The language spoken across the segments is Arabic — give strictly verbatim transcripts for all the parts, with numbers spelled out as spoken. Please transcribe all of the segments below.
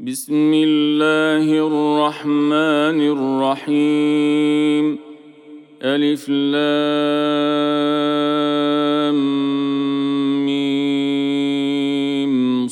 بسم الله الرحمن الرحيم. ألف لام ميم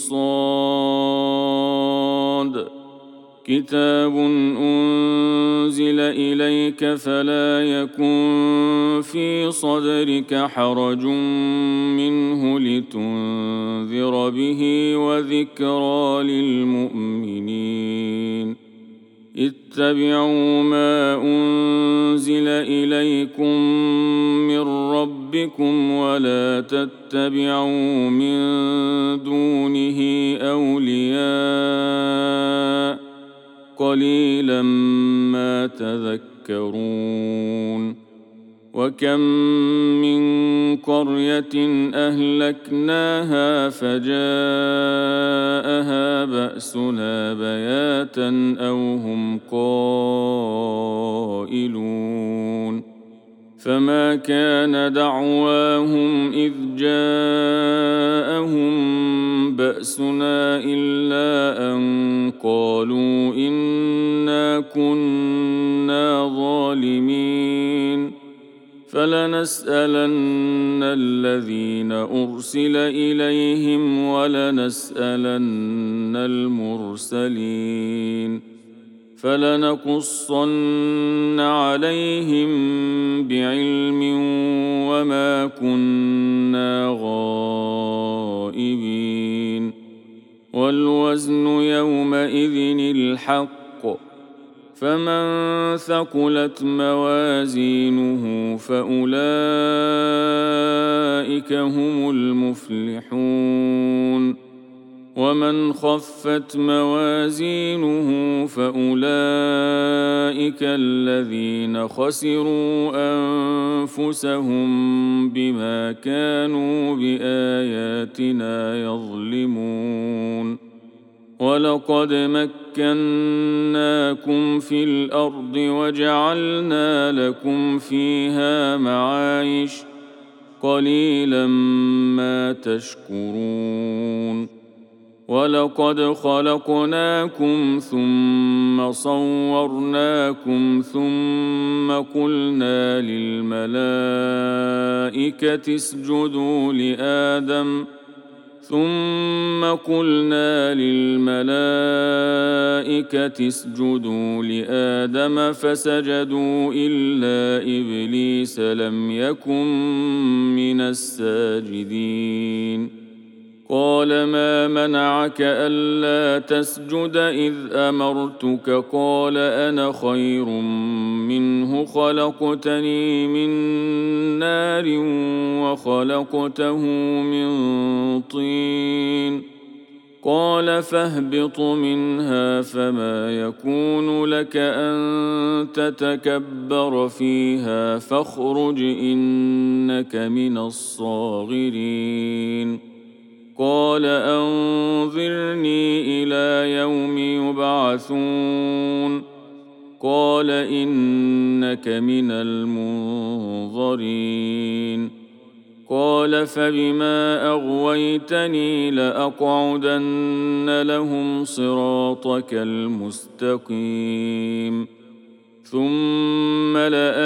صاد. كتاب أنزل إليك فلا يكن في صدرك حرج منه لتنذر به وذكرى للمؤمنين. اتبعوا ما أنزل إليكم من ربكم ولا تتبعوا من دونه أولياء قليلا ما تذكرون. وكم من قرية أهلكناها فجاءها بأسنا بياتا أو هم قائلون. فما كان دعواهم إذ جاءهم بأسنا إلا أن قالوا إنا كنا ظالمين. فلنسألن الذين أرسل إليهم ولنسألن المرسلين. فلنقصن عليهم بعلم وما كنا غائبين. والوزن يومئذ الحق. فمن ثقلت موازينه فأولئك هم المفلحون. ومن خفت موازينه فأولئك الذين خسروا أنفسهم بما كانوا بآياتنا يظلمون. ولقد مكناكم في الأرض وجعلنا لكم فيها معايش قليلا ما تشكرون. ولقد خلقناكم ثم صورناكم ثم قلنا للملائكة اسجدوا لآدم ثم قلنا للملائكة اسجدوا لآدم فسجدوا إلا إبليس لم يكن من الساجدين. قال ما منعك ألا تسجد إذ أمرتك؟ قال أنا خير منه خلقتني من نار وخلقته من طين. قال فاهبط منها فما يكون لك أن تتكبر فيها فاخرج إنك من الصاغرين. قال أنظرني إلى يوم يبعثون. قال إنك من المنظرين. قال فبما أغويتني لأقعدن لهم صراطك المستقيم ثم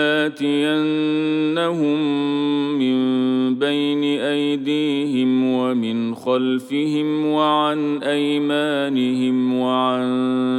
لآتينهم من بين أيديهم ومن خلفهم وعن أيمانهم وعن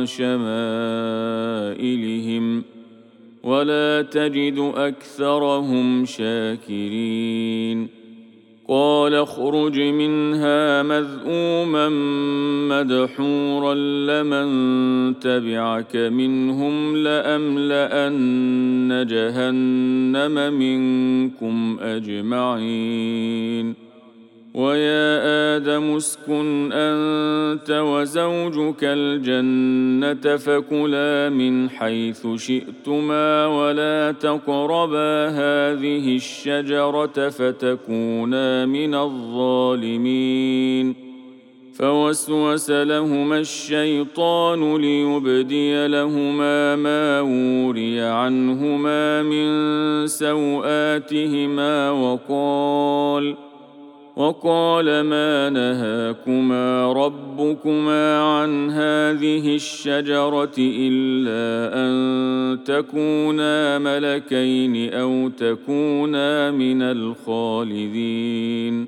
شمائلهم ولا تجد أكثرهم شاكرين. قال اخرج منها مذءوما مدحورا لمن تبعك منهم لأملأن جهنم منكم أجمعين. ويا آدم اسكن أنت وزوجك الجنة فكلا من حيث شئتما ولا تقربا هذه الشجرة فتكونا من الظالمين. فوسوس لهما الشيطان ليبدي لهما ما وري عنهما من سوآتهما وقال وقال ما نهاكما ربكما عن هذه الشجرة إلا أن تكونا ملكين أو تكونا من الخالدين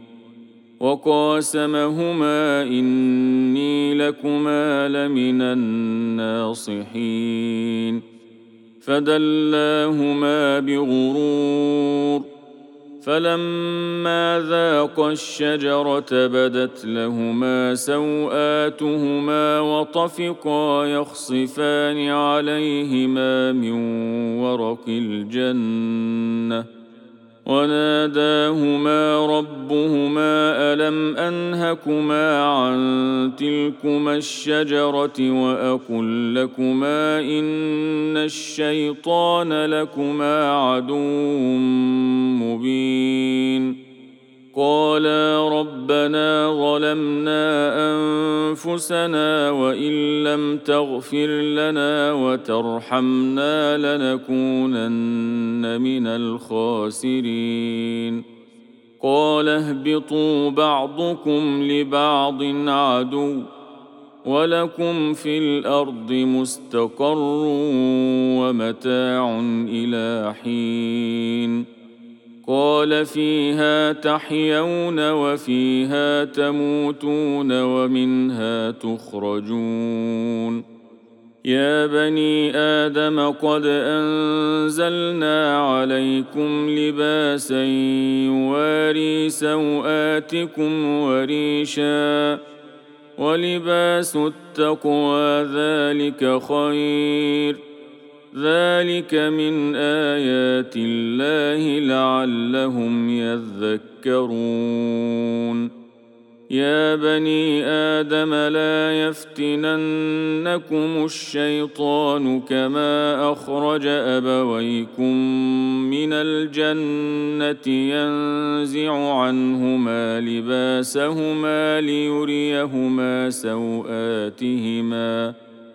وقاسمهما إني لكما لمن الناصحين فدلاهما بغرور فلما ذاقا الشجرة بدت لهما سوآتهما وطفقا يخصفان عليهما من ورق الجنة وناداهما ربهما ألم أنهكما عن تلكما الشجرة وأقل لكما إن الشيطان لكما عدو مبين قالا ربنا ظلمنا أنفسنا وإن لم تغفر لنا وترحمنا لنكونن من الخاسرين قال اهبطوا بعضكم لبعض عدو ولكم في الأرض مستقر ومتاع إلى حين قال فيها تحيون وفيها تموتون ومنها تخرجون يا بني آدم قد أنزلنا عليكم لباسا يواري سوآتكم وريشا ولباس التقوى ذلك خير ذلك من آيات الله لعلهم يذكرون يا بني آدم لا يفتننكم الشيطان كما أخرج أبويكم من الجنة ينزع عنهما لباسهما ليريهما سوآتهما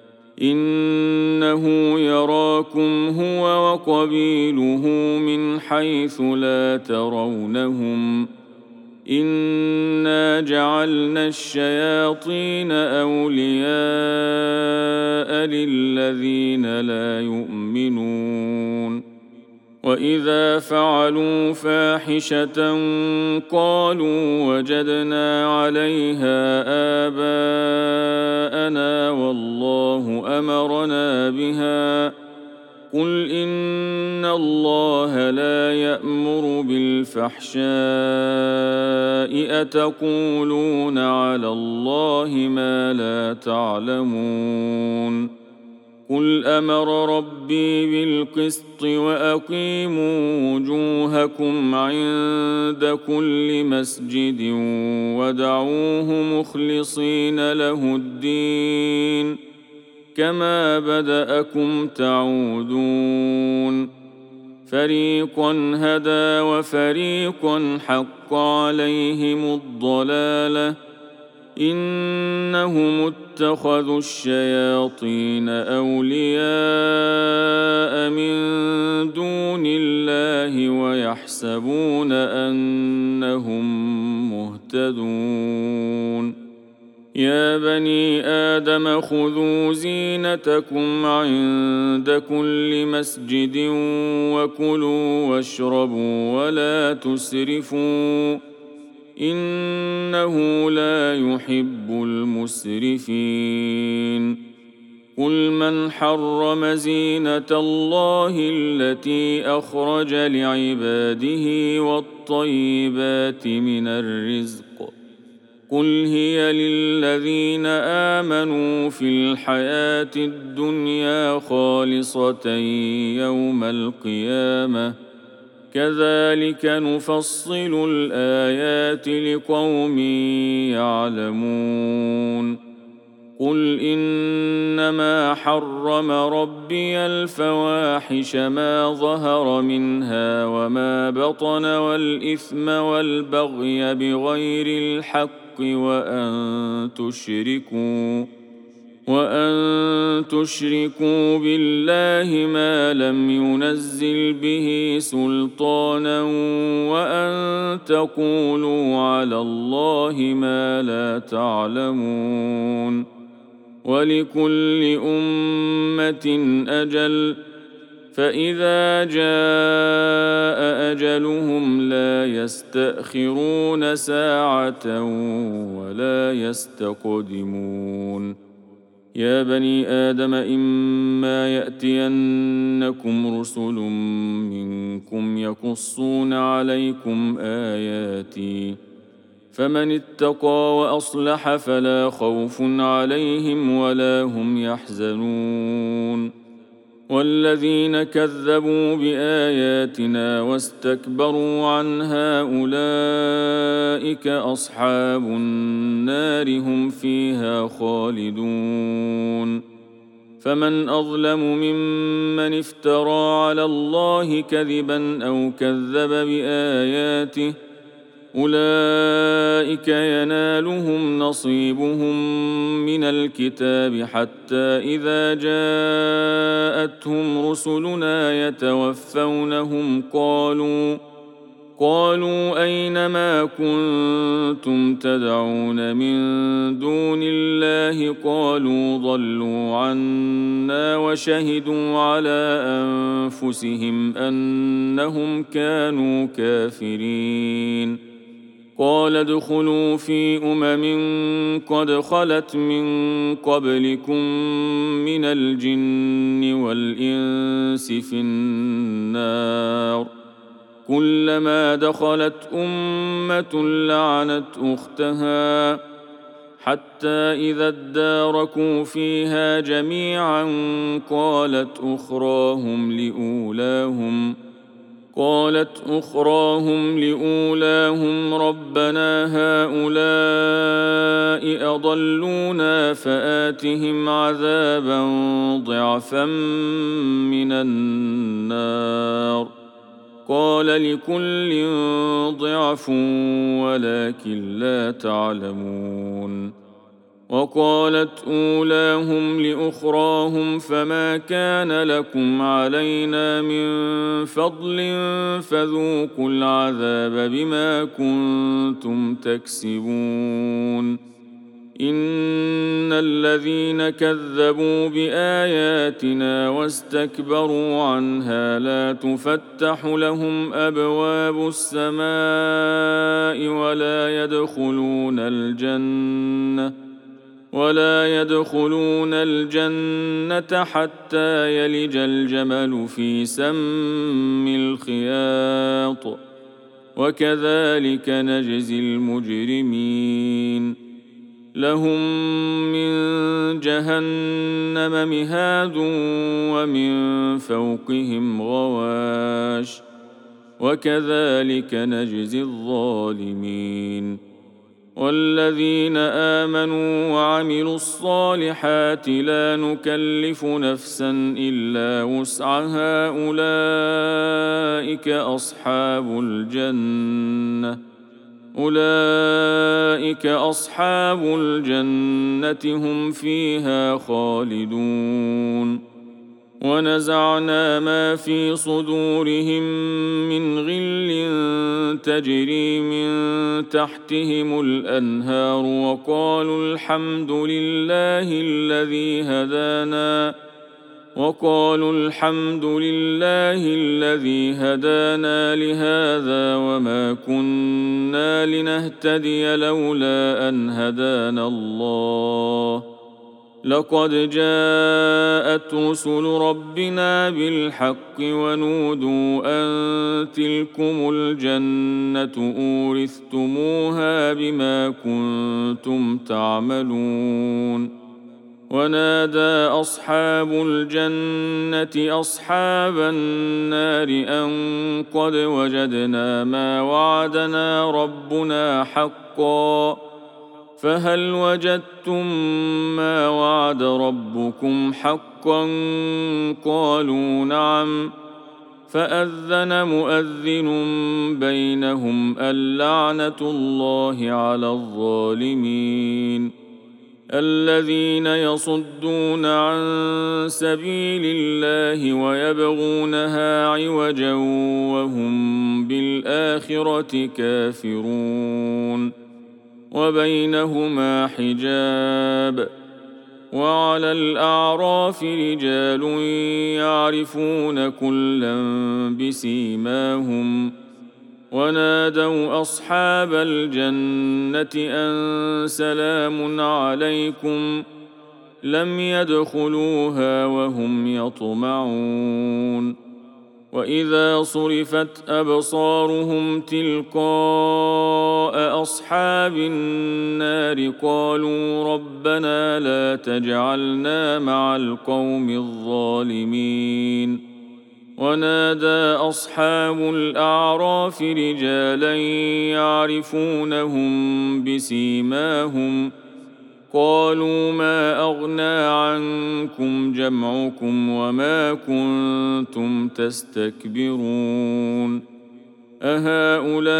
إنه يراكم هو وقبيله من حيث لا ترونهم إنا جعلنا الشياطين أولياء للذين لا يؤمنون وإذا فعلوا فاحشة قالوا وجدنا عليها آباءنا والله أمرنا بها قل إن الله لا يأمر بالفحشاء أتقولون على الله ما لا تعلمون قل أمر ربي بالقسط وأقيموا وجوهكم عند كل مسجد ودعوه مخلصين له الدين كما بدأكم تعودون فريقا هدى وفريقا حق عليهم الضلالة إنهم اتخذوا الشياطين أولياء من دون الله ويحسبون أنهم مهتدون يا بني آدم خذوا زينتكم عند كل مسجد وكلوا واشربوا ولا تسرفوا إنه لا يحب المسرفين قل من حرم زينة الله التي أخرج لعباده والطيبات من الرزق قل هي للذين آمنوا في الحياة الدنيا خالصة يوم القيامة كذلك نفصل الآيات لقوم يعلمون قل إنما حرم ربي الفواحش ما ظهر منها وما بطن والإثم والبغي بغير الحق وأن تشركوا وأن تشركوا بالله ما لم ينزل به سلطانا وأن تقولوا على الله ما لا تعلمون ولكل أمة أجل فإذا جاء أجلهم لا يستأخرون ساعة ولا يستقدمون يا بني آدم إما يأتينكم رسل منكم يقصون عليكم آياتي فمن اتقى وأصلح فلا خوف عليهم ولا هم يحزنون والذين كذبوا بآياتنا واستكبروا عنها أولئك أصحاب النار هم فيها خالدون فمن أظلم ممن افترى على الله كذبا أو كذب بآياته أولئك ينالهم نصيبهم من الكتاب حتى إذا جاءتهم رسلنا يتوفونهم قالوا قالوا أين ما كنتم تدعون من دون الله قالوا ضلوا عنا وشهدوا على أنفسهم أنهم كانوا كافرين قال ادخلوا في أمم قد خلت من قبلكم من الجن والإنس في النار كلما دخلت أمة لعنت أختها حتى إذا اداركوا فيها جميعا قالت أخراهم لأولاهم قالت أخراهم لأولاهم ربنا هؤلاء أضلونا فآتهم عذابا ضعفا من النار قال لكل ضعف ولكن لا تعلمون وقالت أولاهم لأخراهم فما كان لكم علينا من فضل فذوقوا العذاب بما كنتم تكسبون إن الذين كذبوا بآياتنا واستكبروا عنها لا تفتح لهم أبواب السماء ولا يدخلون الجنة ولا يدخلون الجنة حتى يلج الجمل في سم الخياط وكذلك نجزي المجرمين لهم من جهنم مهاد ومن فوقهم غواش وكذلك نجزي الظالمين والذين آمنوا وعملوا الصالحات لا نكلف نفسا إلا وسعها أولئك أصحاب الجنة أولئك أصحاب الجنة هم فيها خالدون ونزعنا ما في صدورهم من غل تجري من تحتهم الأنهار وقالوا الحمد لله الذي هدانا وقالوا الحمد لله الذي هدانا لهذا وما كنا لنهتدي لولا أن هدانا الله لقد جاءت رسل ربنا بالحق ونودوا أن تلكم الجنة أورثتموها بما كنتم تعملون ونادى أصحاب الجنة أصحاب النار أن قد وجدنا ما وعدنا ربنا حقا فهل وجدتم ما وعد ربكم حقا قالوا نعم فأذن مؤذن بينهم اللعنة الله على الظالمين الذين يصدون عن سبيل الله ويبغونها عوجا وهم بالآخرة كافرون وبينهما حجاب وعلى الأعراف رجال يعرفون كلا بسيماهم ونادوا أصحاب الجنة أن سلام عليكم لم يدخلوها وهم يطمعون وإذا صرفت أبصارهم تلقاء أصحاب النار قالوا ربنا لا تجعلنا مع القوم الظالمين ونادى أصحاب الأعراف رجالا يعرفونهم بسيماهم قالوا ما أغنى عنكم جمعكم وما كنتم تستكبرون أهؤلاء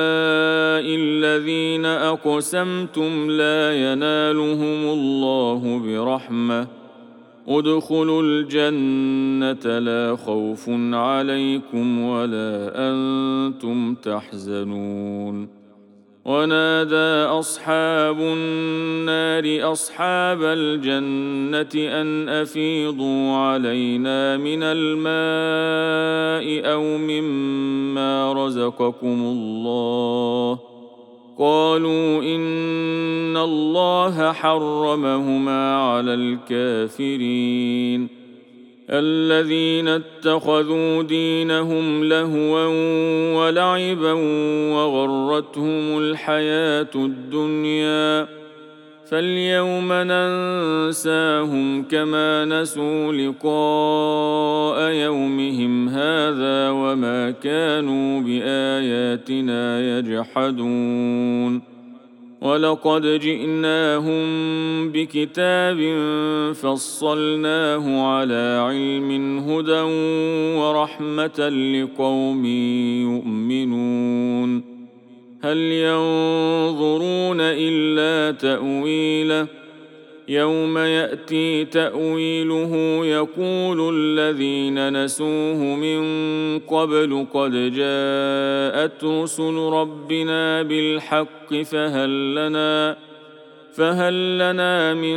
الذين أقسمتم لا ينالهم الله برحمة ادخلوا الجنة لا خوف عليكم ولا أنتم تحزنون ونادى أصحاب النار أصحاب الجنة أن أفيضوا علينا من الماء أو مما رزقكم الله قالوا إن الله حرمهما على الكافرين الذين اتخذوا دينهم لهوا ولعبا وغرتهم الحياة الدنيا فاليوم ننساهم كما نسوا لقاء يومهم هذا وما كانوا بآياتنا يجحدون ولقد جئناهم بكتاب فصلناه على علم هدى ورحمة لقوم يؤمنون هل ينظرون إلا تأويله يوم يأتي تأويله يقول الذين نسوه من قبل قد جاءت رسل ربنا بالحق فهل لنا فهل لنا من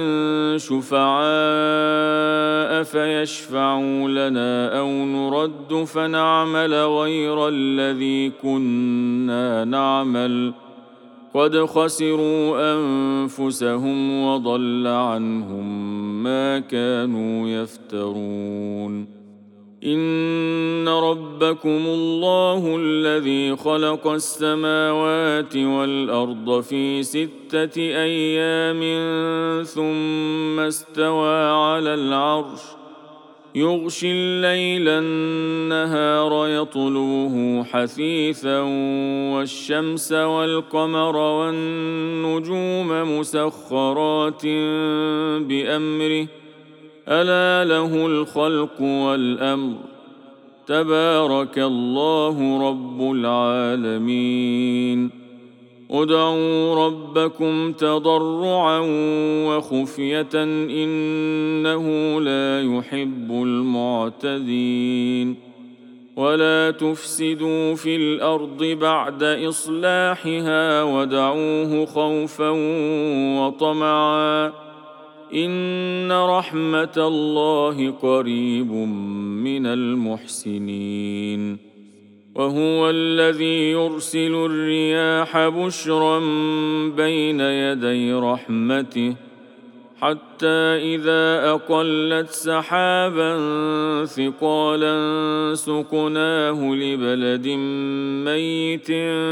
شفعاء فيشفعوا لنا أو نرد فنعمل غير الذي كنا نعمل قد خسروا أنفسهم وضل عنهم ما كانوا يفترون إن ربكم الله الذي خلق السماوات والأرض في ستة أيام ثم استوى على العرش يغشي الليل النهار يطلبه حثيثا والشمس والقمر والنجوم مسخرات بأمره ألا له الخلق والأمر تبارك الله رب العالمين ادعوا ربكم تضرعا وخفية إنه لا يحب المعتدين ولا تفسدوا في الأرض بعد إصلاحها ودعوه خوفا وطمعا إن رحمة الله قريب من المحسنين وهو الذي يرسل الرياح بشرا بين يدي رحمته حتى إذا أقلت سحابا ثقالا سقناه لبلد ميت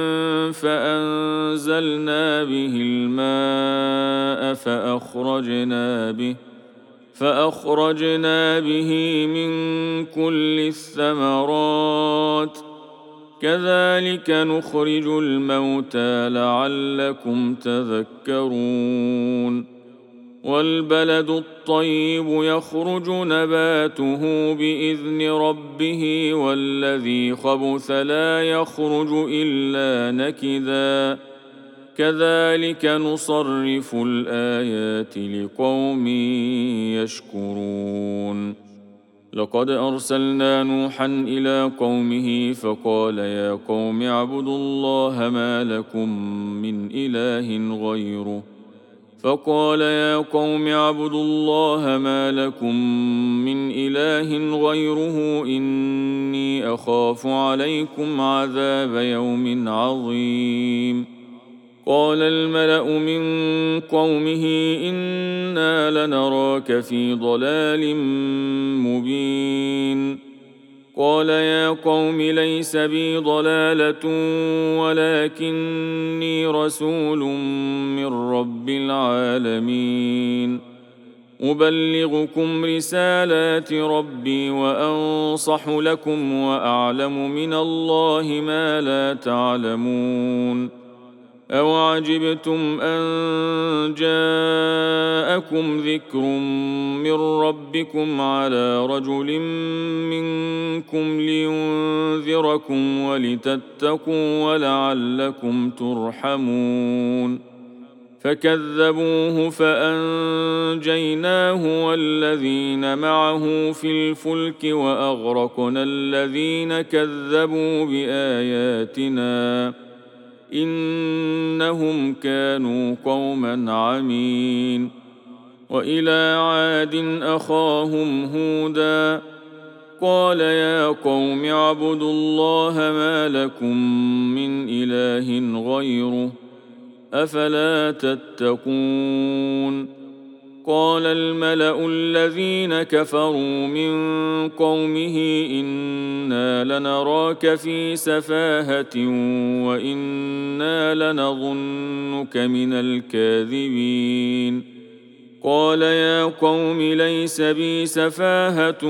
فأنزلنا به الماء فأخرجنا به فأخرجنا به من كل الثمرات كذلك نخرج الموتى لعلكم تذكرون والبلد الطيب يخرج نباته بإذن ربه والذي خبث لا يخرج إلا نكدا كذلك نصرف الآيات لقوم يشكرون. لقد أرسلنا نوحا إلى قومه فقال يا قوم اعبدوا الله ما لكم من إله غيره فقال يا قوم اعبدوا الله ما لكم من إله غيره إني أخاف عليكم عذاب يوم عظيم. قال الملأ من قومه إنا لنراك في ضلال مبين. قال يا قوم ليس بي ضلالة ولكني رسول من رب العالمين أبلغكم رسالات ربي وأنصح لكم وأعلم من الله ما لا تعلمون. أوعجبتم أن جاءكم ذكر من ربكم على رجل منكم لينذركم ولتتقوا ولعلكم ترحمون. فكذبوه فأنجيناه والذين معه في الفلك وأغرقنا الذين كذبوا بآياتنا إنهم كانوا قوما عمين. وإلى عاد أخاهم هودا قال يا قوم اعبدوا الله ما لكم من إله غيره أفلا تتقون. قال الملأ الذين كفروا من قومه إنا لنراك في سفاهة وإنا لنظنك من الكاذبين. قال يا قوم ليس بي سفاهة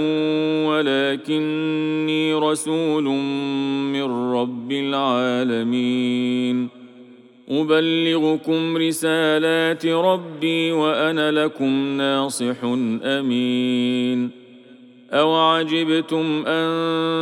ولكني رسول من رب العالمين أبلغكم رسالات ربي وأنا لكم ناصح أمين. أوعجبتم أن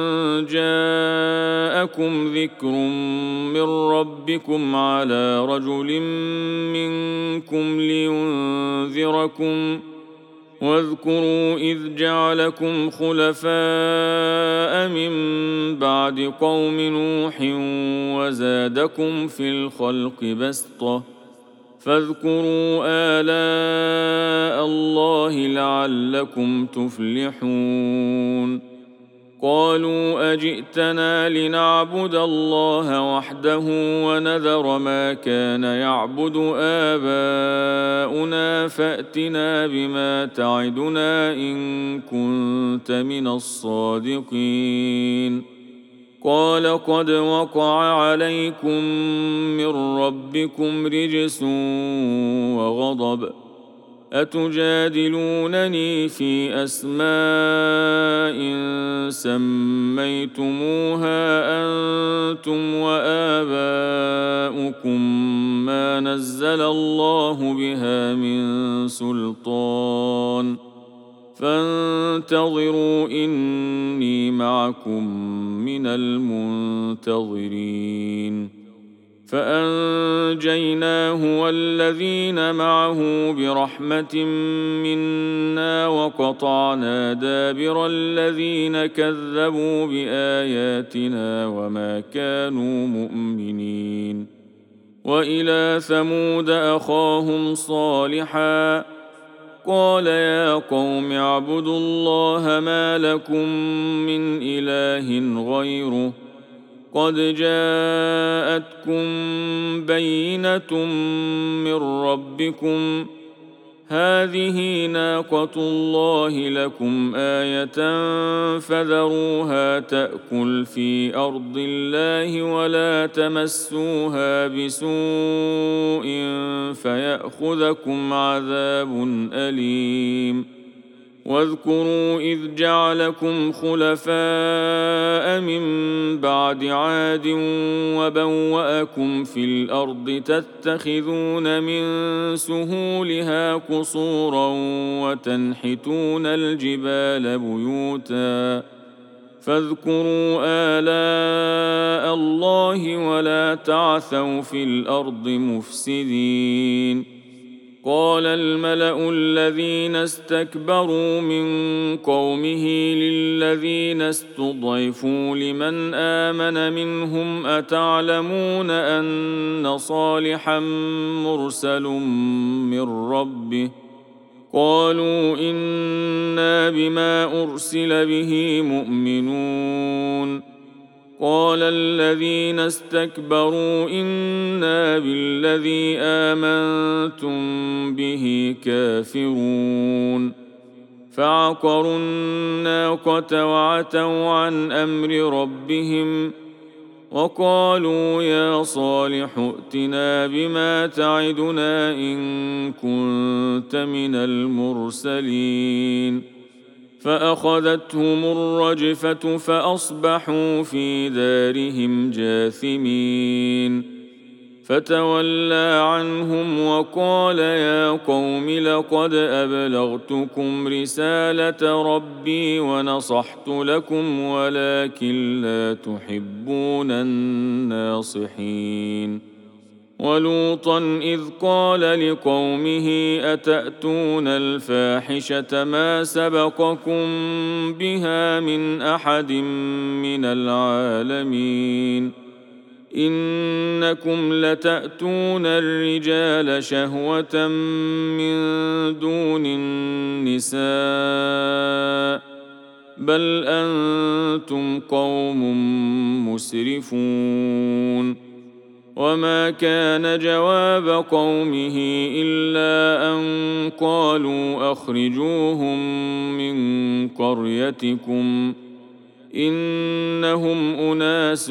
جاءكم ذكر من ربكم على رجل منكم لينذركم واذكروا إذ جعلكم خلفاء من بعد قوم نوح وزادكم في الخلق بسطة فاذكروا آلاء الله لعلكم تفلحون. قالوا أجئتنا لنعبد الله وحده ونذر ما كان يعبد آباؤنا فأتنا بما تعدنا إن كنت من الصادقين. قال قد وقع عليكم من ربكم رجس وغضب أتجادلونني في أسماء سميتموها أنتم وآباؤكم ما نزل الله بها من سلطان فانتظروا إني معكم من المنتظرين. فأنجيناه والذين معه برحمة منا وقطعنا دابر الذين كذبوا بآياتنا وما كانوا مؤمنين. وإلى ثمود أخاهم صالحا قال يا قوم اعبدوا الله ما لكم من إله غيره قد جاءتكم بينة من ربكم هذه ناقة الله لكم آية فذروها تأكل في أرض الله ولا تمسوها بسوء فيأخذكم عذاب أليم. واذكروا إذ جعلكم خلفاء من بعد عاد وبوأكم في الأرض تتخذون من سهولها قصورا وتنحتون الجبال بيوتا فاذكروا آلاء الله ولا تعثوا في الأرض مفسدين. قال الملأ الذين استكبروا من قومه للذين استضعفوا لمن آمن منهم أتعلمون أن صالحا مرسل من ربه؟ قالوا إنا بما أرسل به مؤمنون. قال الذين استكبروا إنا بالذي آمنتم به كافرون. فعقروا الناقة وعتوا عن أمر ربهم وقالوا يا صالح ائتنا بما تعدنا إن كنت من المرسلين. فأخذتهم الرجفة فأصبحوا في دارهم جاثمين. فتولى عنهم وقال يا قوم لقد أبلغتكم رسالة ربي ونصحت لكم ولكن لا تحبون الناصحين. ولوطا إذ قال لقومه أتأتون الفاحشة ما سبقكم بها من أحد من العالمين إنكم لتأتون الرجال شهوة من دون النساء بل أنتم قوم مسرفون. وما كان جواب قومه إلا أن قالوا أخرجوهم من قريتكم إنهم أناس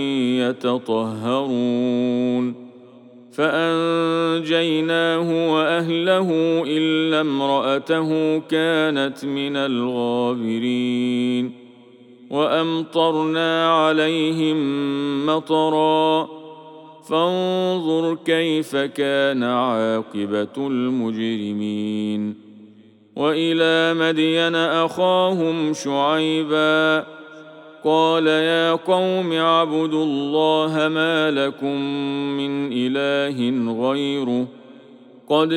يتطهرون. فأنجيناه وأهله إلا امرأته كانت من الغابرين. وأمطرنا عليهم مطرًا فانظر كيف كان عاقبة المجرمين. وإلى مدين أخاهم شعيبا قال يا قوم اعبدوا الله ما لكم من إله غيره قد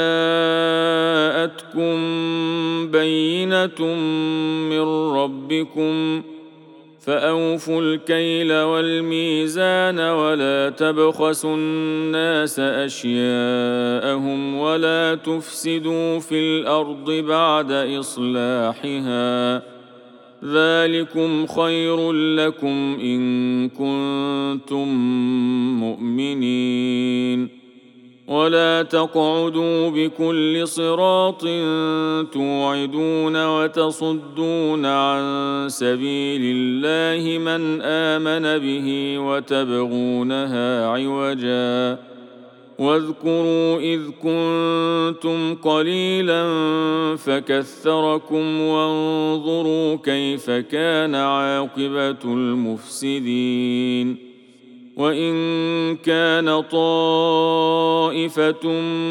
جاءتكم بينة من ربكم فأوفوا الكيل والميزان ولا تبخسوا الناس أشياءهم ولا تفسدوا في الأرض بعد إصلاحها ذلكم خير لكم إن كنتم مؤمنين. ولا تقعدوا بكل صراط توعدون وتصدون عن سبيل الله من آمن به وتبغونها عوجا واذكروا إذ كنتم قليلا فكثركم وانظروا كيف كان عاقبة المفسدين. وإن كان طائفة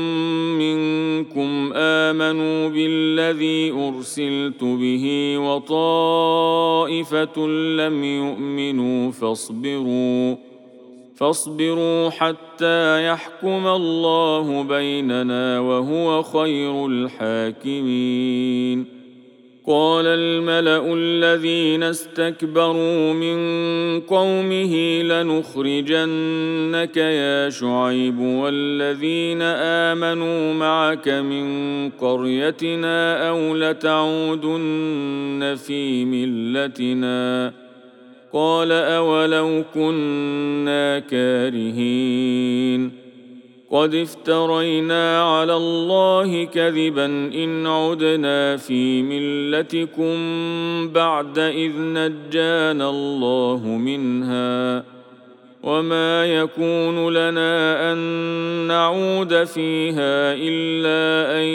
منكم آمنوا بالذي أرسلت به وطائفة لم يؤمنوا فاصبروا فاصبروا حتى يحكم الله بيننا وهو خير الحاكمين. قال الملأ الذين استكبروا من قومه لنخرجنك يا شعيب والذين آمنوا معك من قريتنا أو لتعودن في ملتنا قال أولو كنا كارهين. قد افترينا على الله كذبا إن عدنا في ملتكم بعد إذ نجانا الله منها وما يكون لنا أن نعود فيها إلا أن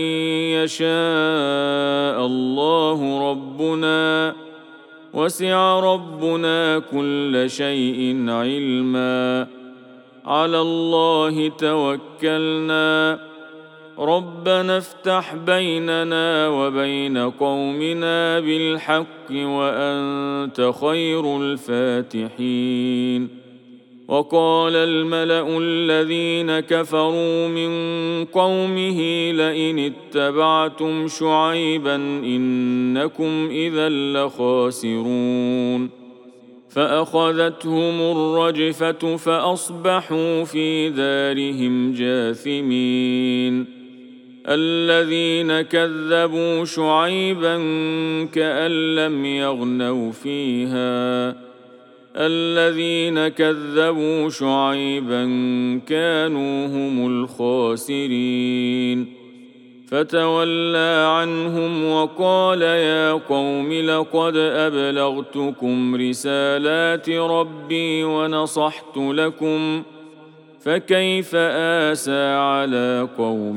يشاء الله ربنا وسع ربنا كل شيء علما على الله توكلنا ربنا افتح بيننا وبين قومنا بالحق وأنت خير الفاتحين. وقال الملأ الذين كفروا من قومه لئن اتبعتم شعيبا إنكم إذا لخاسرون. فأخذتهم الرجفة فأصبحوا في دارهم جاثمين. الذين كذبوا شعيبا كأن لم يغنوا فيها الذين كذبوا شعيبا كانوا هم الخاسرين. فتولى عنهم وقال يا قوم لقد أبلغتكم رسالات ربي ونصحت لكم فكيف آسى على قوم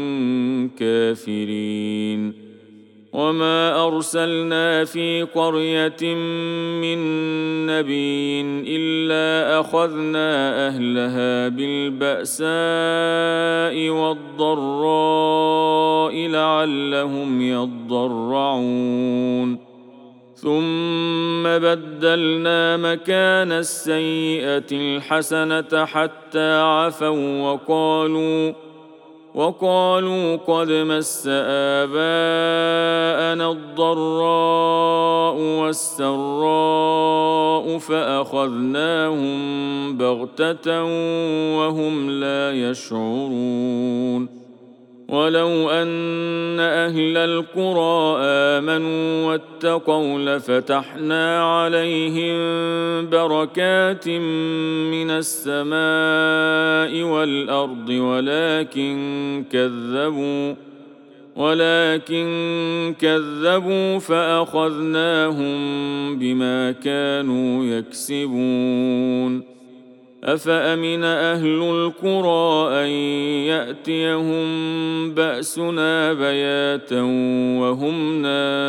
كافرين. وما أرسلنا في قرية من نبي إلا أخذنا أهلها بالبأساء والضراء لعلهم يضرعون. ثم بدلنا مكان السيئة الحسنة حتى عفوا وقالوا وقالوا قد مس آباءنا الضراء والسراء فأخذناهم بغتة وهم لا يشعرون. ولو أن أهل القرى آمنوا واتقوا لفتحنا عليهم بركات من السماء والأرض ولكن كذبوا ولكن كذبوا فأخذناهم بما كانوا يكسبون. أفأمن أهل القرى أن يأتيهم بأسنا بياتا وهم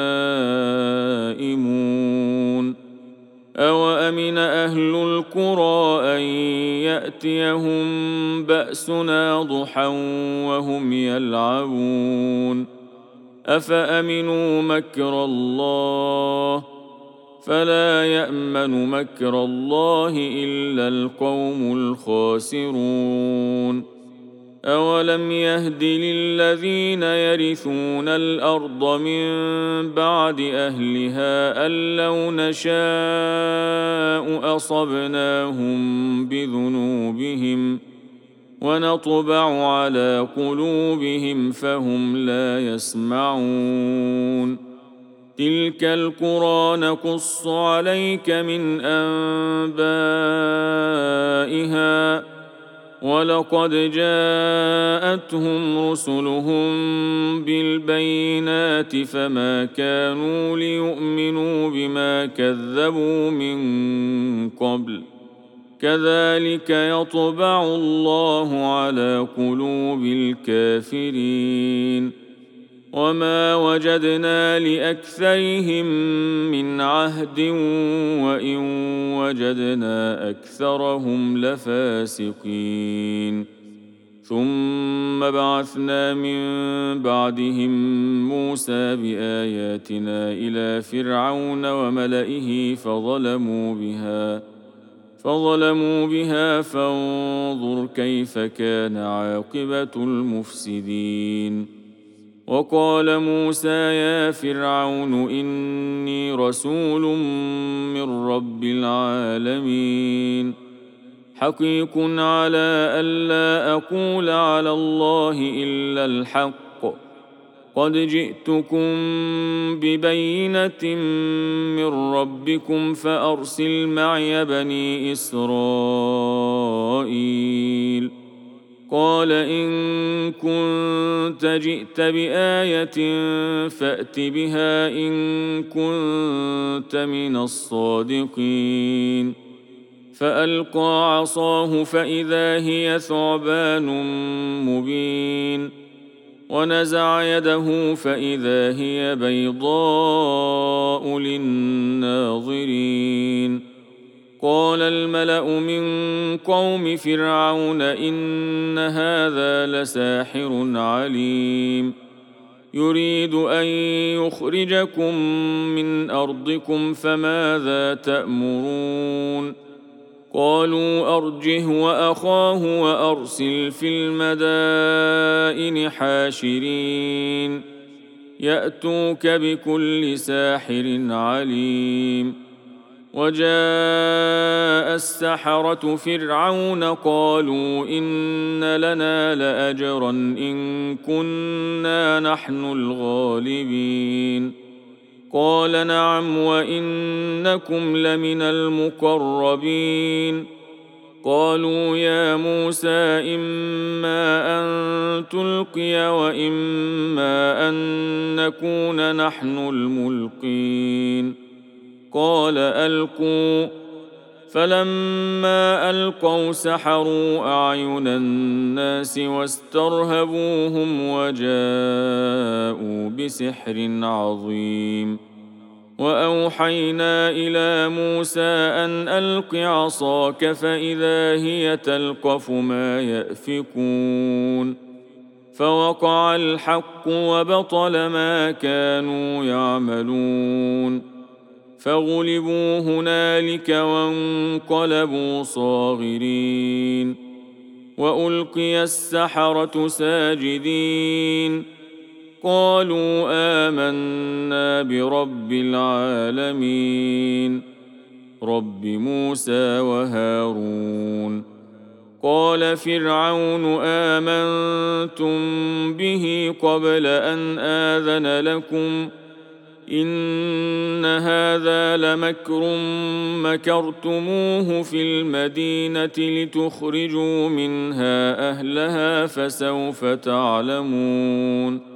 نائمون. أوأمن أهل القرى أن يأتيهم بأسنا ضحى وهم يلعبون. أفأمنوا مكر الله فلا يأمن مكر الله إلا القوم الخاسرون. أولم يهد للذين يرثون الأرض من بعد أهلها أن لو نشاء أصبناهم بذنوبهم ونطبع على قلوبهم فهم لا يسمعون. تلك القرى نقص عليك من أنبائها ولقد جاءتهم رسلهم بالبينات فما كانوا ليؤمنوا بما كذبوا من قبل كذلك يطبع الله على قلوب الكافرين. وما وجدنا لأكثرهم من عهد وإن وجدنا أكثرهم لفاسقين. ثم بعثنا من بعدهم موسى بآياتنا إلى فرعون وملئه فظلموا بها فظلموا بها فانظر كيف كان عاقبة المفسدين. وقال موسى يا فرعون إني رسول من رب العالمين حقيق على ألا أقول على الله إلا الحق قد جئتكم ببينة من ربكم فأرسل معي بني إسرائيل. قال إن كنت جئت بآية فأت بها إن كنت من الصادقين. فألقى عصاه فإذا هي ثعبان مبين ونزع يده فإذا هي بيضاء للناظرين. قال الملأ من قوم فرعون إن هذا لساحر عليم يريد أن يخرجكم من أرضكم فماذا تأمرون قالوا أرجه وأخاه وأرسل في المدائن حاشرين يأتوك بكل ساحر عليم وجاء السحرة فرعون قالوا إن لنا لأجرا إن كنا نحن الغالبين قال نعم وإنكم لمن المقربين قالوا يا موسى إما أن تلقي وإما أن نكون نحن الملقين قال ألقوا فلما ألقوا سحروا أعين الناس واسترهبوهم وجاءوا بسحر عظيم وأوحينا إلى موسى أن ألق عصاك فإذا هي تلقف ما يأفكون فوقع الحق وبطل ما كانوا يعملون فغلبوا هنالك وانقلبوا صاغرين وألقي السحرة ساجدين قالوا آمنا برب العالمين رب موسى وهارون قال فرعون آمنتم به قبل أن آذن لكم إن هذا لمكر مكرتموه في المدينة لتخرجوا منها أهلها فسوف تعلمون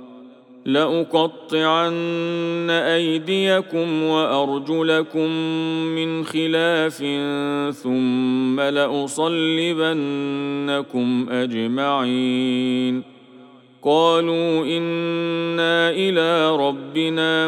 لأقطعن أيديكم وأرجلكم من خلاف ثم لأصلبنكم أجمعين قالوا إنا إلى ربنا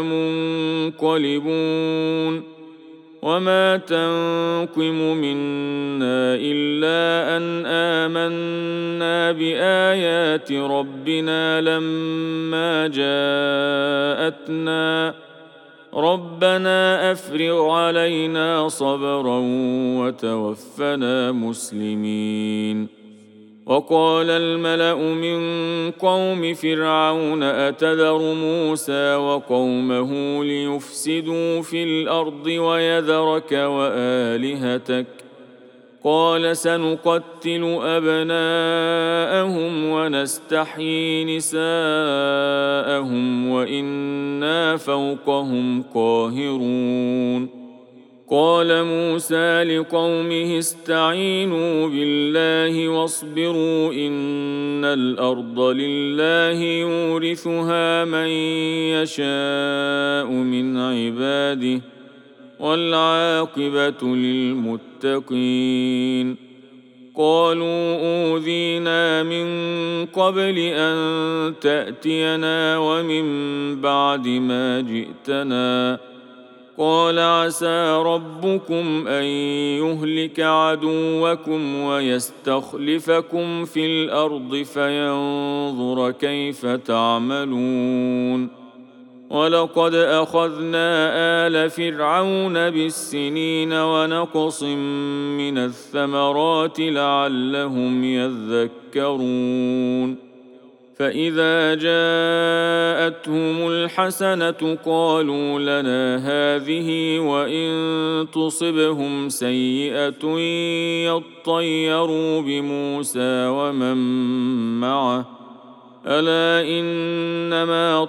منقلبون وما تنقم منا إلا أن آمنا بآيات ربنا لما جاءتنا ربنا أفرغ علينا صبرا وتوفنا مسلمين وقال الملأ من قوم فرعون أتذر موسى وقومه ليفسدوا في الأرض ويذرك وآلهتك قال سنقتل أبناءهم ونستحيي نساءهم وإنا فوقهم قاهرون قال موسى لقومه استعينوا بالله واصبروا إن الأرض لله يورثها من يشاء من عباده والعاقبة للمتقين قالوا أوذينا من قبل أن تأتينا ومن بعد ما جئتنا قال عسى ربكم أن يهلك عدوكم ويستخلفكم في الأرض فينظر كيف تعملون ولقد أخذنا آل فرعون بالسنين ونقص من الثمرات لعلهم يذكرون فإذا جاءتهم الحسنة قالوا لنا هذه وإن تصبهم سيئة يطيروا بموسى ومن معه ألا إنما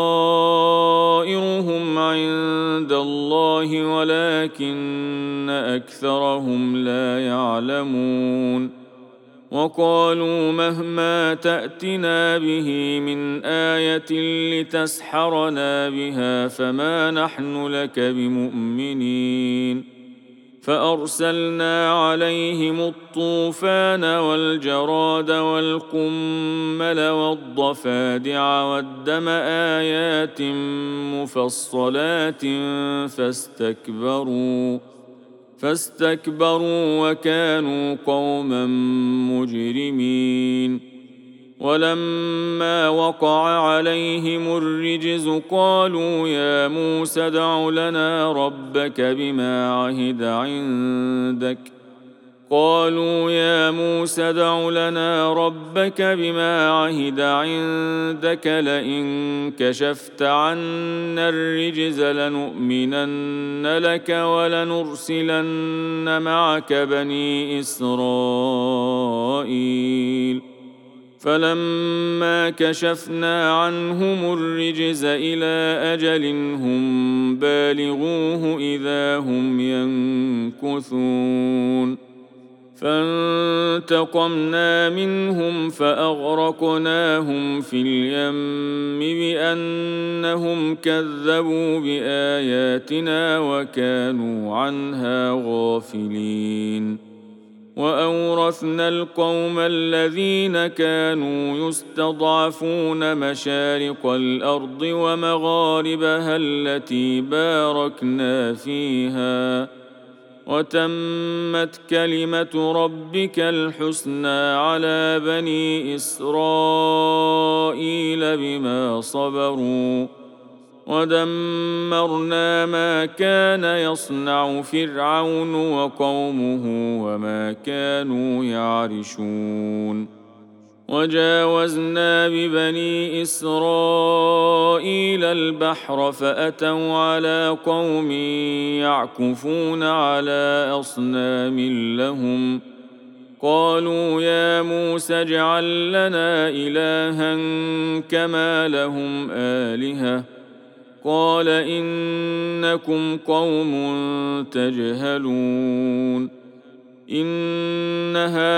طائرهم عند الله ولكن أكثرهم لا يعلمون وقالوا مهما تأتنا به من آية لتسحرنا بها فما نحن لك بمؤمنين فأرسلنا عليهم الطوفان والجراد والقمل والضفادع والدم آيات مفصلات فاستكبروا فاستكبروا وكانوا قوما مجرمين. ولما وقع عليهم الرجز قالوا يا موسى ادع لنا ربك بما عهد عندك قالوا يا موسى ادع لنا ربك بما عهد عندك لئن كشفت عنا الرجز لنؤمنن لك ولنرسلن معك بني إسرائيل. فلما كشفنا عنهم الرجز إلى أجل هم بالغوه إذا هم ينكثون. فانتقمنا منهم فأغرقناهم في اليم بأنهم كذبوا بآياتنا وكانوا عنها غافلين. وأورثنا القوم الذين كانوا يستضعفون مشارق الأرض ومغاربها التي باركنا فيها وتمت كلمة ربك الحسنى على بني إسرائيل بما صبروا ودمرنا ما كان يصنع فرعون وقومه وما كانوا يعرشون. وجاوزنا ببني إسرائيل البحر فأتوا على قوم يعكفون على أصنام لهم قالوا يا موسى اجعل لنا إلها كما لهم آلهة قال إنكم قوم تجهلون. إن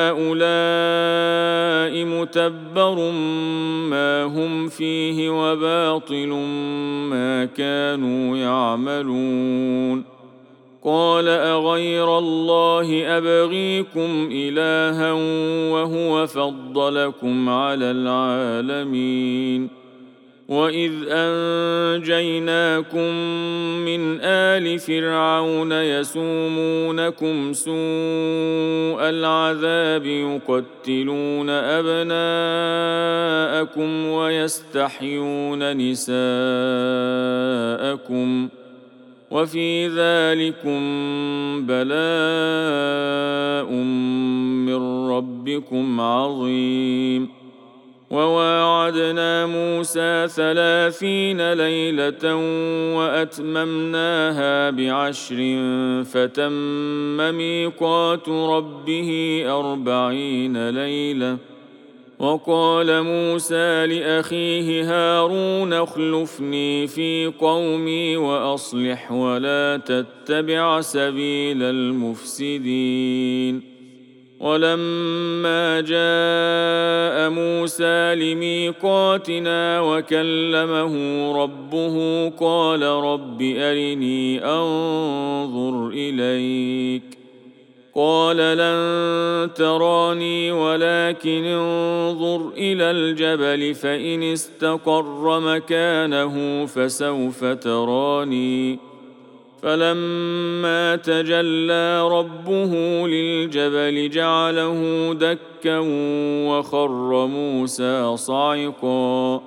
هؤلاء متبر ما هم فيه وباطل ما كانوا يعملون. قال أغير الله أبغيكم إلها وهو فضلكم على العالمين. وإذ أنجيناكم من آل فرعون يسومونكم سوء العذاب يقتلون أبناءكم ويستحيون نساءكم وفي ذلكم بلاء من ربكم عظيم. وواعدنا موسى ثلاثين ليلة وأتممناها بعشر فتم ميقات ربه أربعين ليلة. وقال موسى لأخيه هارون اخلفني في قومي وأصلح ولا تتبع سبيل المفسدين. ولما جاء موسى لميقاتنا وكلمه ربه قال رب أرني أنظر إليك قال لن تراني ولكن انظر إلى الجبل فإن استقر مكانه فسوف تراني. فلما تجلى ربه للجبل جعله دكا وخر موسى صعقا.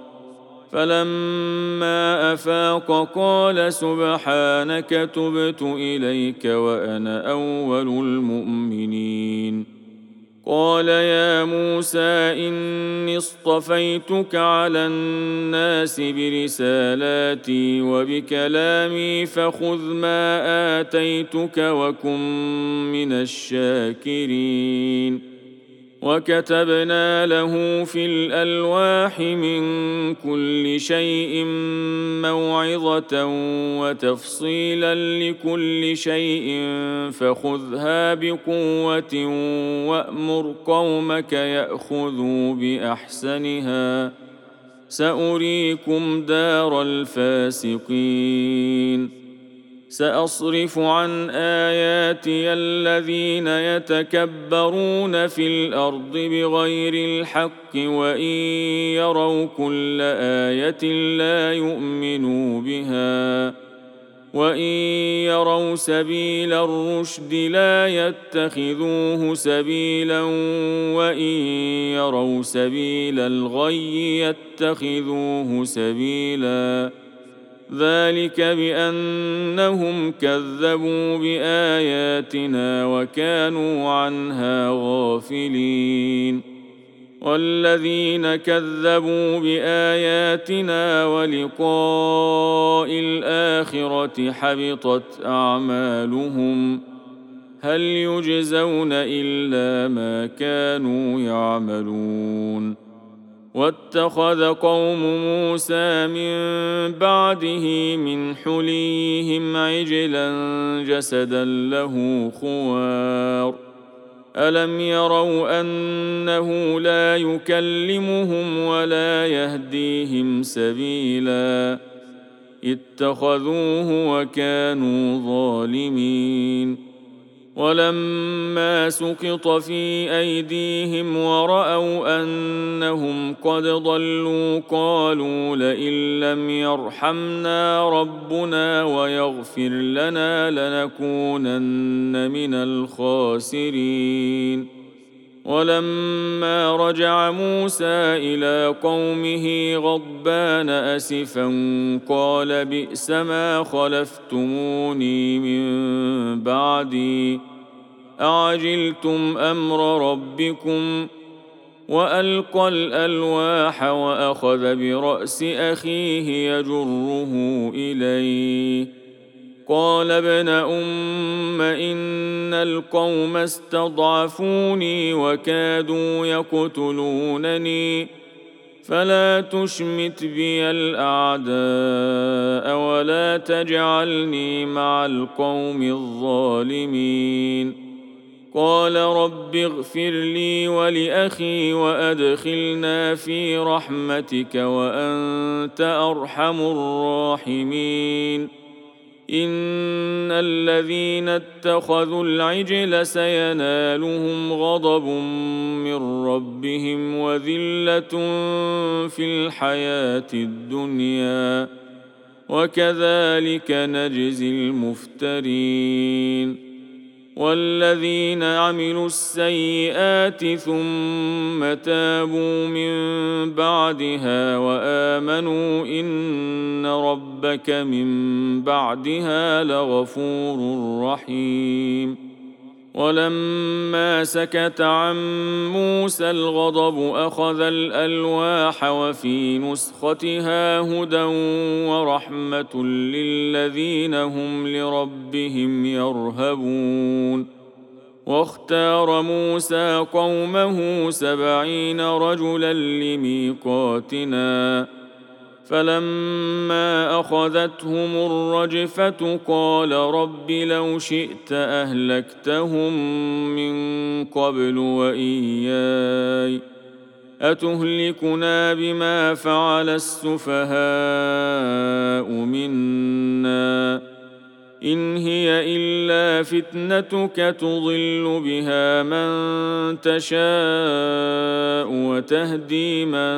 فلما أفاق قال سبحانك تبت إليك وأنا أول المؤمنين. قال يا موسى إني اصطفيتك على الناس برسالاتي وبكلامي فخذ ما آتيتك وكن من الشاكرين. وكتبنا له في الألواح من كل شيء موعظة وتفصيلا لكل شيء فخذها بقوة وأمر قومك يأخذوا بأحسنها سأريكم دار الفاسقين. سأصرف عن آياتي الذين يتكبرون في الأرض بغير الحق وإن يروا كل آية لا يؤمنوا بها وإن يروا سبيل الرشد لا يتخذوه سبيلا وإن يروا سبيل الغي يتخذوه سبيلا ذلك بأنهم كذبوا بآياتنا وكانوا عنها غافلين والذين كذبوا بآياتنا ولقاء الآخرة حبطت أعمالهم هل يجزون إلا ما كانوا يعملون واتخذ قوم موسى من بعده من حليهم عجلا جسدا له خوار ألم يروا أنه لا يكلمهم ولا يهديهم سبيلا اتخذوه وكانوا ظالمين ولما سقط في أيديهم ورأوا أنهم قد ضلوا قالوا لئن لم يرحمنا ربنا ويغفر لنا لنكونن من الخاسرين ولما رجع موسى إلى قومه غضبان أسفا قال بئس ما خلفتموني من بعدي أعجلتم أمر ربكم وألقى الألواح وأخذ برأس أخيه يجره إليه قال ابن أم إن القوم استضعفوني وكادوا يقتلونني فلا تشمت بي الأعداء ولا تجعلني مع القوم الظالمين قال رب اغفر لي ولأخي وأدخلنا في رحمتك وأنت أرحم الراحمين إن الذين اتخذوا العجل سينالهم غضب من ربهم وذلة في الحياة الدنيا وكذلك نجزي المفترين والذين عملوا السيئات ثم تابوا من بعدها وآمنوا إن ربك من بعدها لغفور رحيم ولما سكت عن موسى الغضب أخذ الألواح وفي نسختها هدى ورحمة للذين هم لربهم يرهبون واختار موسى قومه سبعين رجلا لميقاتنا فلما أخذتهم الرجفة قال رب لو شئت أهلكتهم من قبل وإياي أتهلكنا بما فعل السفهاء منا إن هي إلا فتنتك تضل بها من تشاء وتهدي من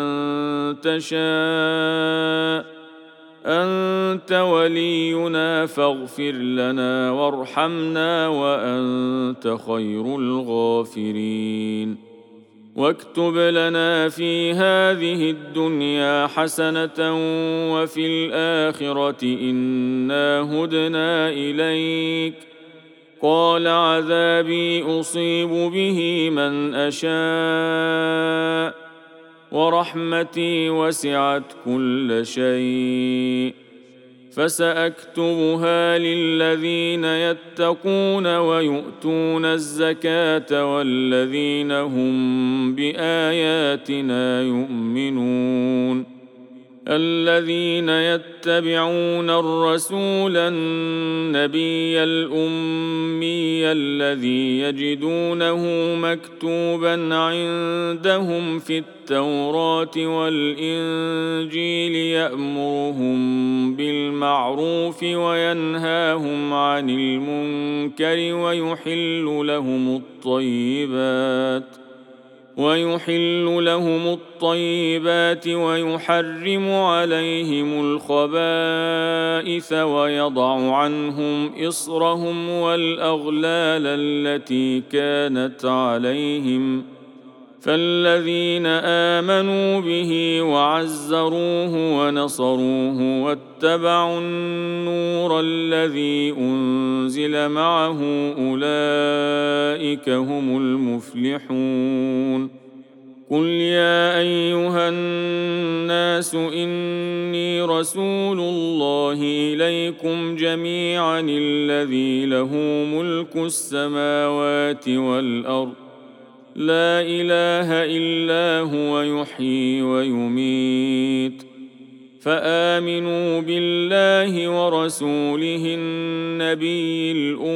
تشاء أنت ولينا فاغفر لنا وارحمنا وأنت خير الغافرين واكتب لنا في هذه الدنيا حسنة وفي الآخرة إنا هدنا إليك قال عذابي أصيب به من أشاء ورحمتي وسعت كل شيء فسأكتبها للذين يتقون ويؤتون الزكاة والذين هم بآياتنا يؤمنون الذين يتبعون الرسول النبي الأمي الذي يجدونه مكتوبا عندهم في التوراة والإنجيل يأمرهم بالمعروف وينهاهم عن المنكر ويحل لهم الطيبات ويحل لهم الطيبات ويحرم عليهم الخبائث ويضع عنهم إصرهم والأغلال التي كانت عليهم فالذين آمنوا به وعزروه ونصروه واتبعوا النور الذي أنزل معه أولئك هم المفلحون. قل يا أيها الناس إني رسول الله إليكم جميعا الذي له ملك السماوات والأرض لا إله إلا هو يحيي ويميت فآمنوا بالله ورسوله النبي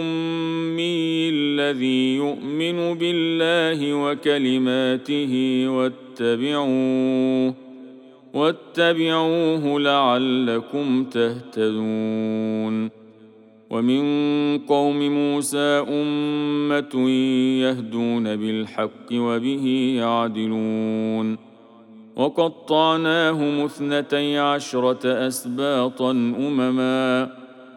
الأمي الذي يؤمن بالله وكلماته واتبعوه واتبعوه لعلكم تهتدون. ومن قوم موسى أمة يهدون بالحق وبه يعدلون وقطعناهم اثنتي عشرة أسباطا أمما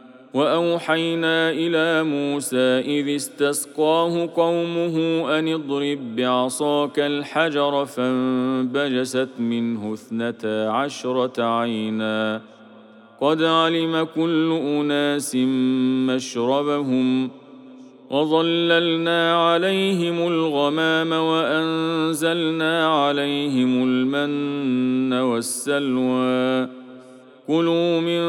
وأوحينا إلى موسى إذ استسقاه قومه أن اضرب بعصاك الحجر فانبجست منه اثنتا عشرة عينا قد علم كل أناس مشربهم وظللنا عليهم الغمام وأنزلنا عليهم المن والسلوى كلوا من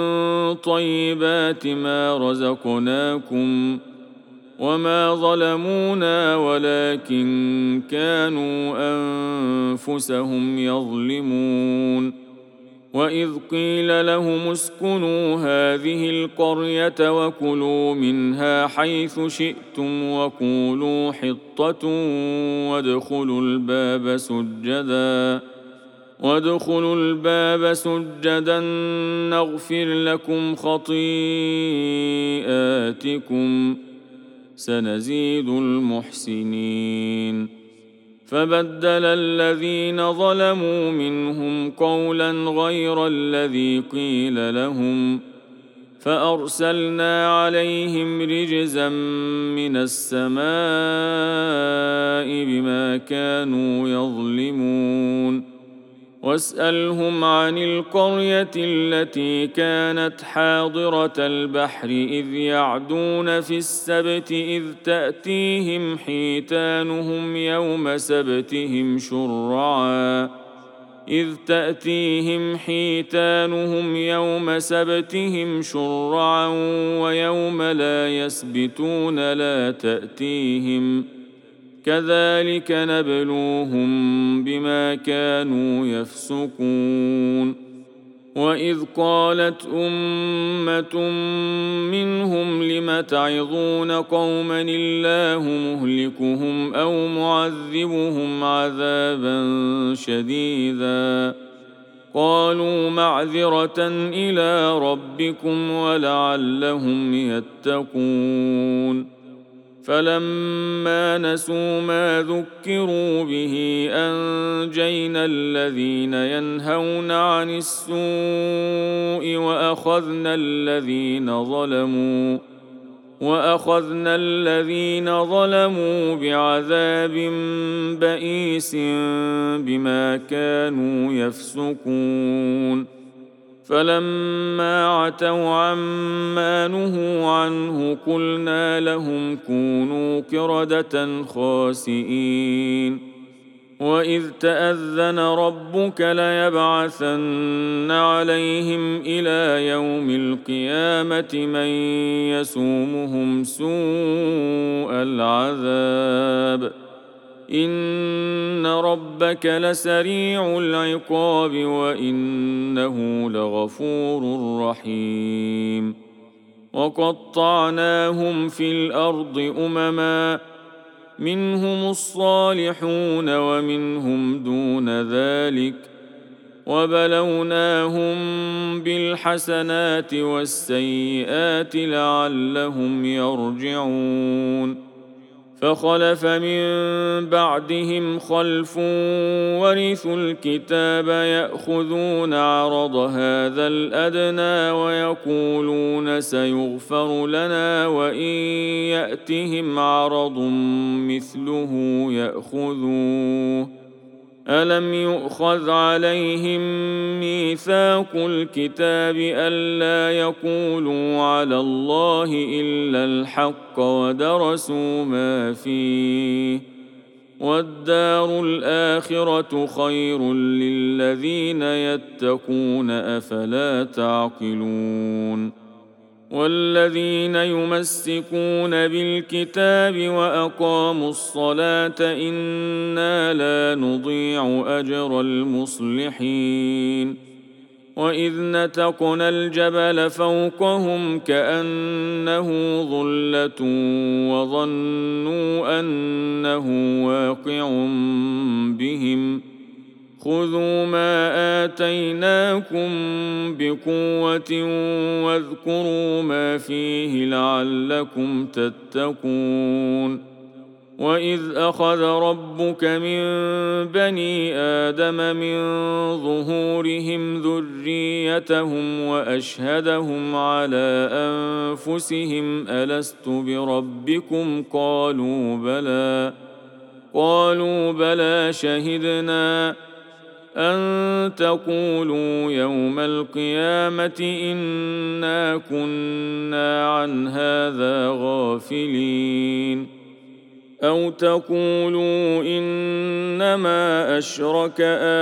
طيبات ما رزقناكم وما ظلمونا ولكن كانوا أنفسهم يظلمون. وإذ قيل لهم اسكنوا هذه القرية وكلوا منها حيث شئتم وقولوا حطة وادخلوا الباب سجدا وادخلوا الباب سجدا نغفر لكم خطيئاتكم سنزيد المحسنين. فبدل الذين ظلموا منهم قولا غير الذي قيل لهم فأرسلنا عليهم رجزا من السماء بما كانوا يظلمون. واسألهم عن القرية التي كانت حاضرة البحر إذ يعدون في السبت إذ تأتيهم حيتانهم يوم سبتهم شرعا إذ تأتيهم حيتانهم يوم سبتهم شرعا ويوم لا يسبتون لا تأتيهم كذلك نبلوهم بما كانوا يفسقون. وإذ قالت أمة منهم لم تعظون قوما الله مهلكهم أو معذبهم عذابا شديدا قالوا معذرة إلى ربكم ولعلهم يتقون. فلما نسوا ما ذكروا به أنجينا الذين ينهون عن السوء وأخذنا الذين ظلموا وأخذنا الذين ظلموا بعذاب بئيس بما كانوا يفسقون. فلما عتوا عما نهوا عنه قلنا لهم كونوا قردة خاسئين. وإذ تأذن ربك ليبعثن عليهم إلى يوم القيامة من يسومهم سوء العذاب إن ربك لسريع العقاب وإنه لغفور رحيم. وقطعناهم في الأرض أمما منهم الصالحون ومنهم دون ذلك وبلوناهم بالحسنات والسيئات لعلهم يرجعون. فخلف من بعدهم خلف ورثوا الكتاب يأخذون عرض هذا الأدنى ويقولون سيغفر لنا وإن يأتهم عرض مثله يأخذوه ألم يؤخذ عليهم ميثاق الكتاب ألا يقولوا على الله إلا الحق ودرسوا ما فيه والدار الآخرة خير للذين يتقون أفلا تعقلون والذين يمسكون بالكتاب وأقاموا الصلاة إنا لا نضيع أجر المصلحين وإذ نتقنا الجبل فوقهم كأنه ظلة وظنوا أنه واقع بهم خذوا ما آتيناكم بقوة واذكروا ما فيه لعلكم تتقون وإذ أخذ ربك من بني آدم من ظهورهم ذريتهم وأشهدهم على أنفسهم ألست بربكم قالوا بلى قالوا بلى شهدنا أن تقولوا يوم القيامة إنا كنا عن هذا غافلين أو تقولوا إنما أشرك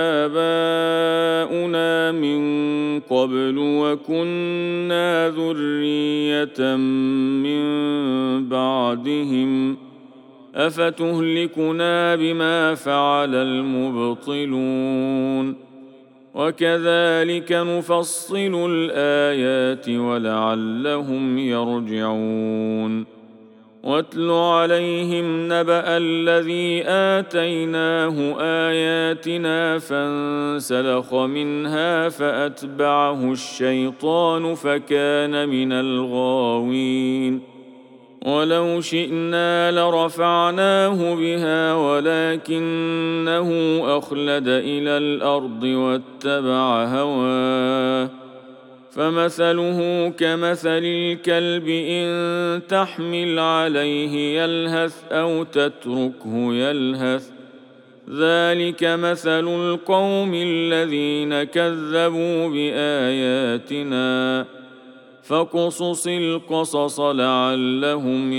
آباؤنا من قبل وكنا ذرية من بعدهم أفتهلكنا بما فعل المبطلون وكذلك نفصل الآيات ولعلهم يرجعون واتل عليهم نبأ الذي آتيناه آياتنا فانسلخ منها فأتبعه الشيطان فكان من الغاوين ولو شئنا لرفعناه بها ولكنه أخلد إلى الأرض واتبع هواه فمثله كمثل الكلب إن تحمل عليه يلهث أو تتركه يلهث ذلك مثل القوم الذين كذبوا بآياتنا فاقصص القصص لعلهم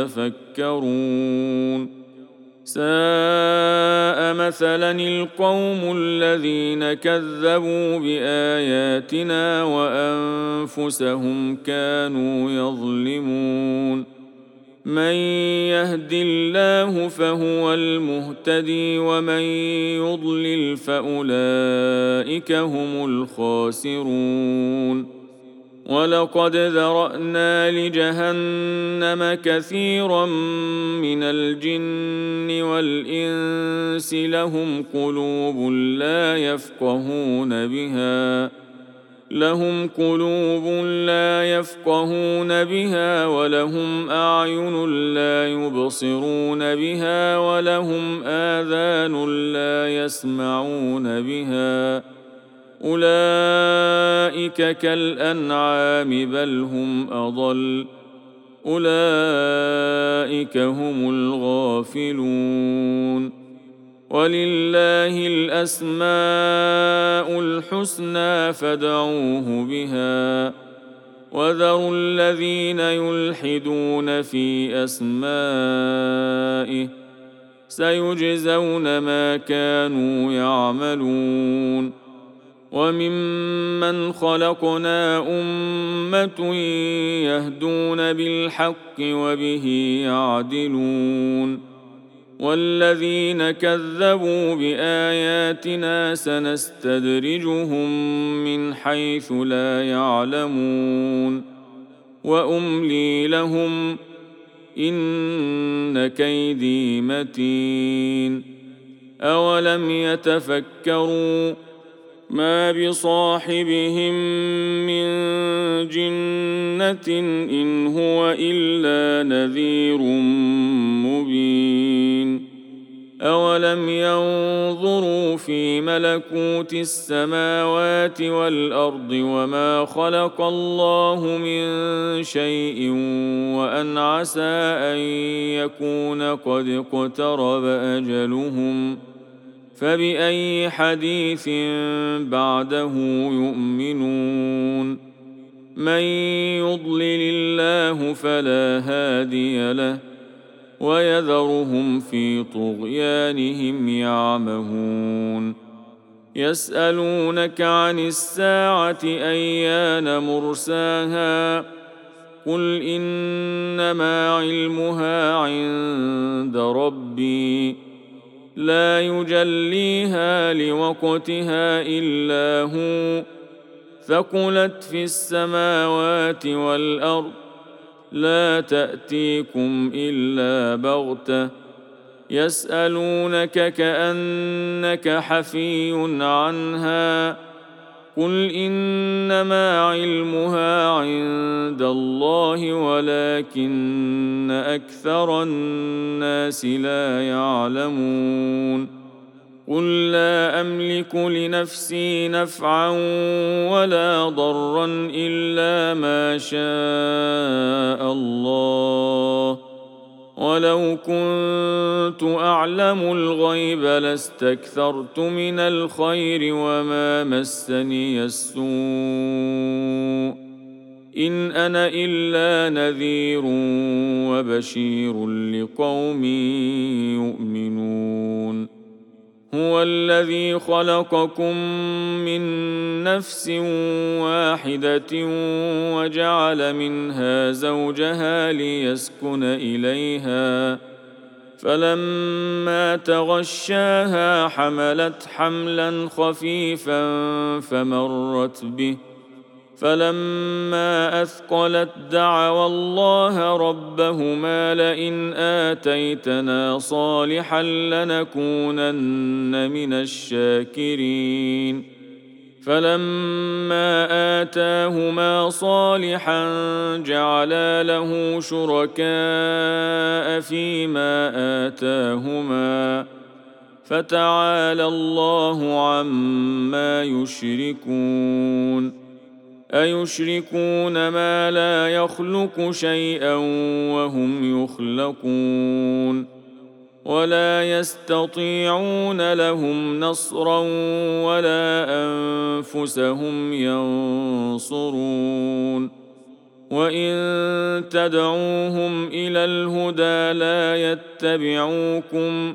يتفكرون ساء مثلا القوم الذين كذبوا بآياتنا وأنفسهم كانوا يظلمون من يهد الله فهو المهتدي ومن يضلل فأولئك هم الخاسرون ولقد ذرأنا لجهنم كثيرا من الجن والإنس لهم قلوب لا يفقهون بها لهم قلوب لا يفقهون بها ولهم أعين لا يبصرون بها ولهم آذان لا يسمعون بها أولئك كالأنعام بل هم أضل أولئك هم الغافلون ولله الأسماء الحسنى فادعوه بها وذروا الذين يلحدون في أسمائه سيجزون ما كانوا يعملون وممن خلقنا أمة يهدون بالحق وبه يعدلون والذين كذبوا بآياتنا سنستدرجهم من حيث لا يعلمون وأملي لهم إن كيدي متين أولم يتفكروا ما بصاحبهم من جنة إن هو إلا نذير مبين أولم ينظروا في ملكوت السماوات والأرض وما خلق الله من شيء وأن عسى أن يكون قد اقترب أجلهم فبأي حديث بعده يؤمنون من يضلل الله فلا هادي له ويذرهم في طغيانهم يعمهون يسألونك عن الساعة أيان مرساها قل إنما علمها عند ربي لا يجليها لوقتها إلا هو ثقلت في السماوات والأرض لا تأتيكم إلا بغتة يسألونك كأنك حفي عنها قل إنما علمها عند الله ولكن أكثر الناس لا يعلمون قل لا أملك لنفسي نفعا ولا ضرا إلا ما شاء الله ولو كنت أعلم الغيب لاستكثرت من الخير وما مسني السوء إن أنا إلا نذير وبشير لقوم يؤمنون هو الذي خلقكم من نفس واحدة وجعل منها زوجها ليسكن إليها فلما تغشاها حملت حملا خفيفا فمرت به فلما أثقلت دعوا الله ربهما لئن آتيتنا صالحا لنكونن من الشاكرين فلما آتاهما صالحا جعلا له شركاء فيما آتاهما فتعالى الله عما يشركون أيشركون ما لا يخلق شيئا وهم يخلقون ولا يستطيعون لهم نصرا ولا أنفسهم ينصرون وإن تدعوهم إلى الهدى لا يتبعوكم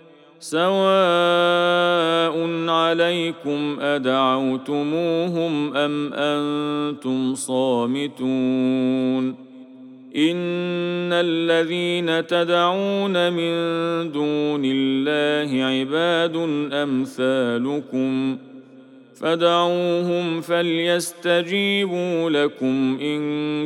سواء عليكم أدعوتموهم أم أنتم صامتون إن الذين تدعون من دون الله عباد أمثالكم فدعوهم فليستجيبوا لكم إن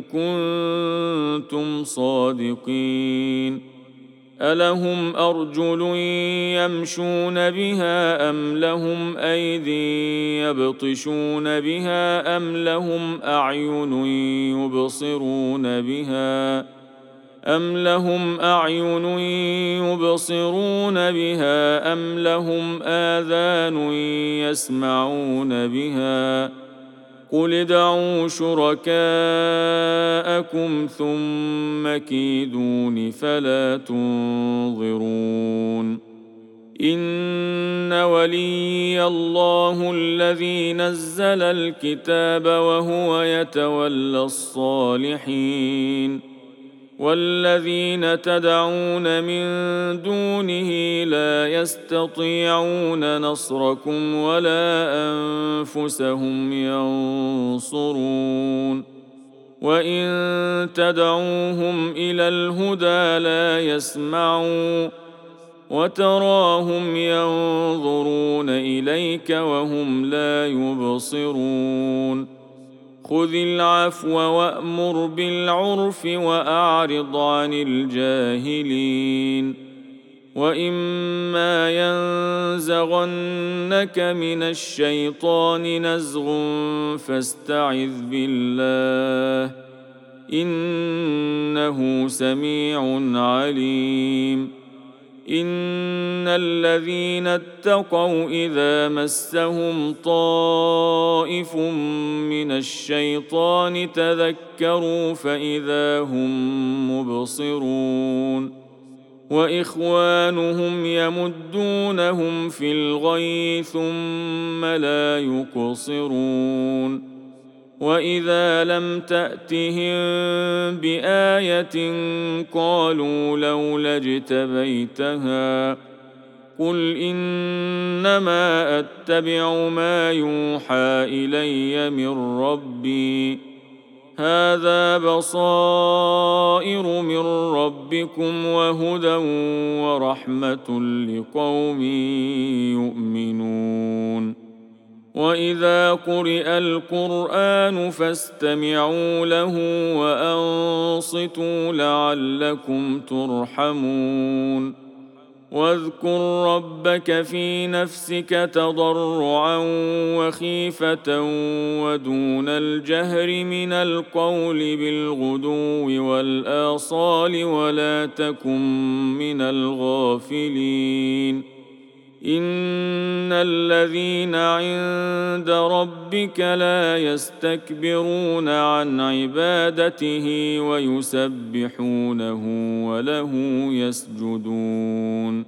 كنتم صادقين ألهم أرجل يمشون بها أم لهم أيدي يبطشون بها أم لهم أعين يبصرون بها أم لهم أعين يبصرون بها أم لهم آذان يسمعون بها قل ادعوا شركاءكم ثم كيدون فلا تنظرون إن ولي الله الذي نزل الكتاب وهو يتولى الصالحين والذين تدعون من دونه لا يستطيعون نصركم ولا أنفسهم ينصرون وإن تدعوهم إلى الهدى لا يسمعون وتراهم ينظرون إليك وهم لا يبصرون خذ العفو وأمر بالعرف وأعرض عن الجاهلين وإما ينزغنك من الشيطان نزغ فاستعذ بالله إنه سميع عليم إن الذين اتقوا إذا مسهم طائف من الشيطان تذكروا فإذا هم مبصرون وإخوانهم يمدونهم في الغي ثم لا يقصرون وإذا لم تأتهم بآية قالوا لولا اجتبيتها قل إنما أتبع ما يوحى إلي من ربي هذا بصائر من ربكم وهدى ورحمة لقوم يؤمنون وإذا قرئ القرآن فاستمعوا له وأنصتوا لعلكم ترحمون واذكر ربك في نفسك تضرعا وخيفة ودون الجهر من القول بالغدو والآصال ولا تكن من الغافلين إن الذين عند ربك لا يستكبرون عن عبادته ويسبحونه وله يسجدون